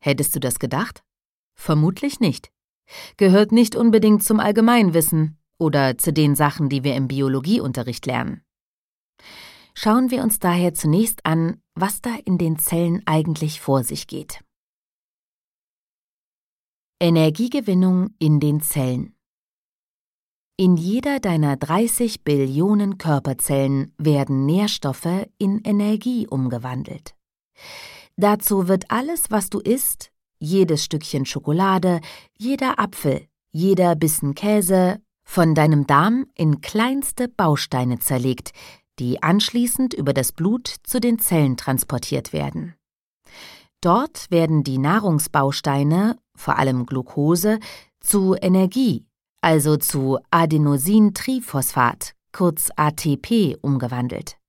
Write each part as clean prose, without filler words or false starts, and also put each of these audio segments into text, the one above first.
Hättest du das gedacht? Vermutlich nicht. Gehört nicht unbedingt zum Allgemeinwissen oder zu den Sachen, die wir im Biologieunterricht lernen. Schauen wir uns daher zunächst an, was da in den Zellen eigentlich vor sich geht. Energiegewinnung in den Zellen. In jeder deiner 30 Billionen Körperzellen werden Nährstoffe in Energie umgewandelt. Dazu wird alles, was du isst, jedes Stückchen Schokolade, jeder Apfel, jeder Bissen Käse, von deinem Darm in kleinste Bausteine zerlegt, die anschließend über das Blut zu den Zellen transportiert werden. Dort werden die Nahrungsbausteine, vor allem Glucose, zu Energie, also zu Adenosintriphosphat, kurz ATP, umgewandelt.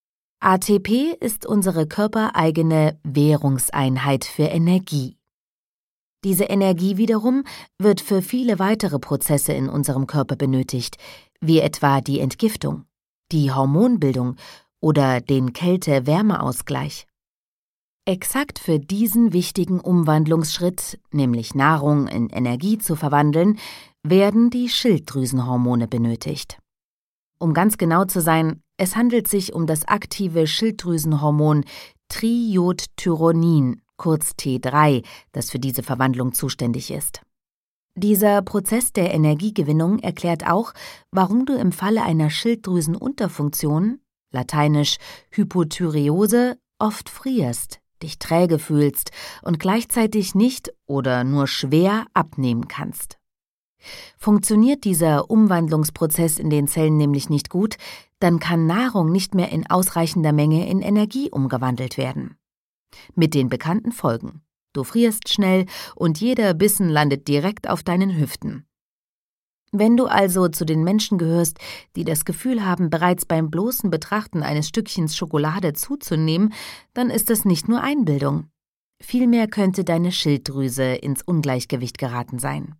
ATP ist unsere körpereigene Währungseinheit für Energie. Diese Energie wiederum wird für viele weitere Prozesse in unserem Körper benötigt, wie etwa die Entgiftung, die Hormonbildung oder den Kälte-Wärme-Ausgleich. Exakt für diesen wichtigen Umwandlungsschritt, nämlich Nahrung in Energie zu verwandeln, werden die Schilddrüsenhormone benötigt. Um ganz genau zu sein, es handelt sich um das aktive Schilddrüsenhormon Triiodthyronin, kurz T3, das für diese Verwandlung zuständig ist. Dieser Prozess der Energiegewinnung erklärt auch, warum du im Falle einer Schilddrüsenunterfunktion, lateinisch Hypothyreose, oft frierst, dich träge fühlst und gleichzeitig nicht oder nur schwer abnehmen kannst. Funktioniert dieser Umwandlungsprozess in den Zellen nämlich nicht gut, dann kann Nahrung nicht mehr in ausreichender Menge in Energie umgewandelt werden. Mit den bekannten Folgen. Du frierst schnell und jeder Bissen landet direkt auf deinen Hüften. Wenn du also zu den Menschen gehörst, die das Gefühl haben, bereits beim bloßen Betrachten eines Stückchens Schokolade zuzunehmen, dann ist das nicht nur Einbildung. Vielmehr könnte deine Schilddrüse ins Ungleichgewicht geraten sein.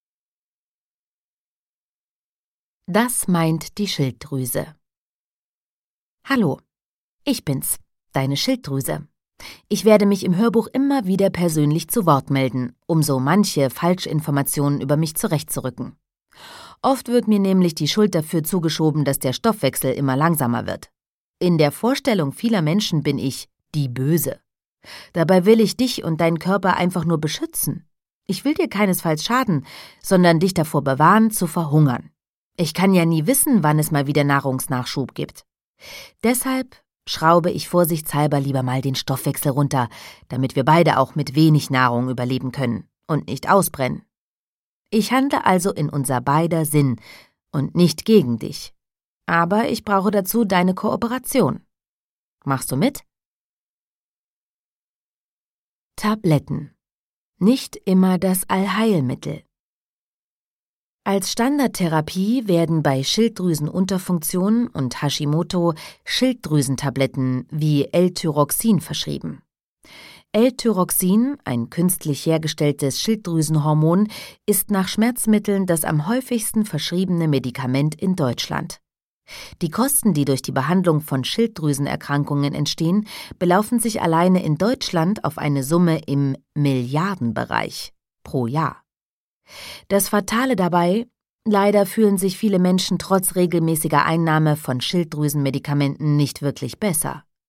Das meint die Schilddrüse. Hallo, ich bin's, deine Schilddrüse. Ich werde mich im Hörbuch immer wieder persönlich zu Wort melden, um so manche Falschinformationen über mich zurechtzurücken. Oft wird mir nämlich die Schuld dafür zugeschoben, dass der Stoffwechsel immer langsamer wird. In der Vorstellung vieler Menschen bin ich die Böse. Dabei will ich dich und deinen Körper einfach nur beschützen. Ich will dir keinesfalls schaden, sondern dich davor bewahren, zu verhungern. Ich kann ja nie wissen, wann es mal wieder Nahrungsnachschub gibt. Deshalb schraube ich vorsichtshalber lieber mal den Stoffwechsel runter, damit wir beide auch mit wenig Nahrung überleben können und nicht ausbrennen. Ich handle also in unser beider Sinn und nicht gegen dich. Aber ich brauche dazu deine Kooperation. Machst du mit? Tabletten. Nicht immer das Allheilmittel. Als Standardtherapie werden bei Schilddrüsenunterfunktion und Hashimoto Schilddrüsentabletten wie L-Tyroxin verschrieben. L-Tyroxin, ein künstlich hergestelltes Schilddrüsenhormon, ist nach Schmerzmitteln das am häufigsten verschriebene Medikament in Deutschland. Die Kosten, die durch die Behandlung von Schilddrüsenerkrankungen entstehen, belaufen sich alleine in Deutschland auf eine Summe im Milliardenbereich pro Jahr. Das Fatale dabei: leider fühlen sich viele Menschen trotz regelmäßiger Einnahme von Schilddrüsenmedikamenten nicht wirklich besser.